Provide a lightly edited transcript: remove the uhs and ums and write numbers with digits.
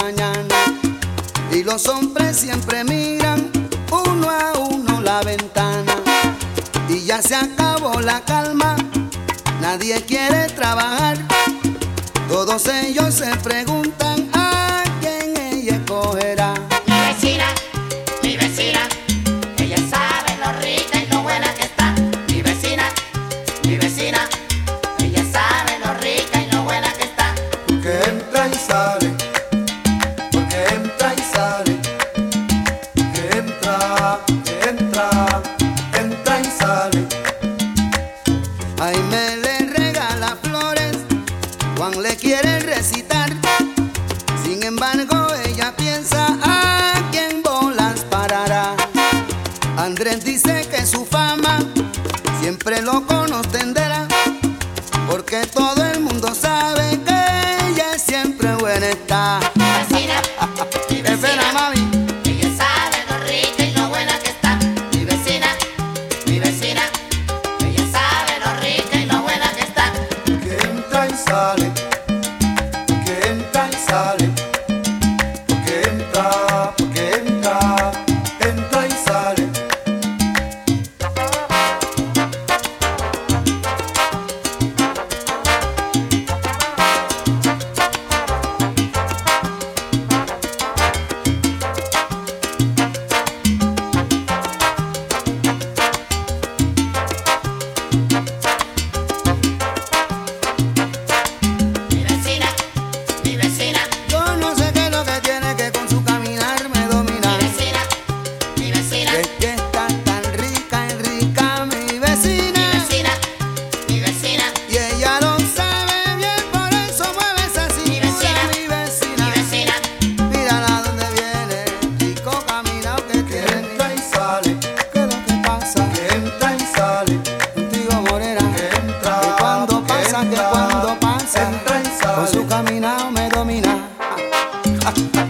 mañana. Y los hombres siempre miran uno a uno la ventana. Y ya se acabó la calma, nadie quiere trabajar. Todos ellos se preguntan a quién ella escogerá. Mi vecina, ella sabe lo rica y lo buena que está. Mi vecina, ella sabe lo rica y lo buena que está. Porque entra y sale, porque entra y sale, que entra y sale. Jaime le regala flores, Juan le quiere recitar. Sin embargo ella piensa a quién bolas parará. Andrés dice que su fama siempre loco nos tenderá, porque todo el mundo sabe que ella siempre buena está. Mi Espera, vecina, mami. ella sabe lo rica y lo buena que está. Mi vecina, ella sabe lo rica y lo buena que está. Que entra y sale, que entra y sale, que entra y sale. Mi vecina, Yo no sé qué es lo que tiene que con su caminar me domina. mi vecina, Es que está tan rica y rica mi vecina. mi vecina, Y ella lo sabe bien, por eso mueve esa cintura. Mi mi vecina, vecina, mírala donde viene, rico caminado que tiene. Entra y sale, ¿qué es lo que pasa? Que entra y sale, contigo morena. Que entra, que cuando pasa, entra y sale, con su caminado me domina.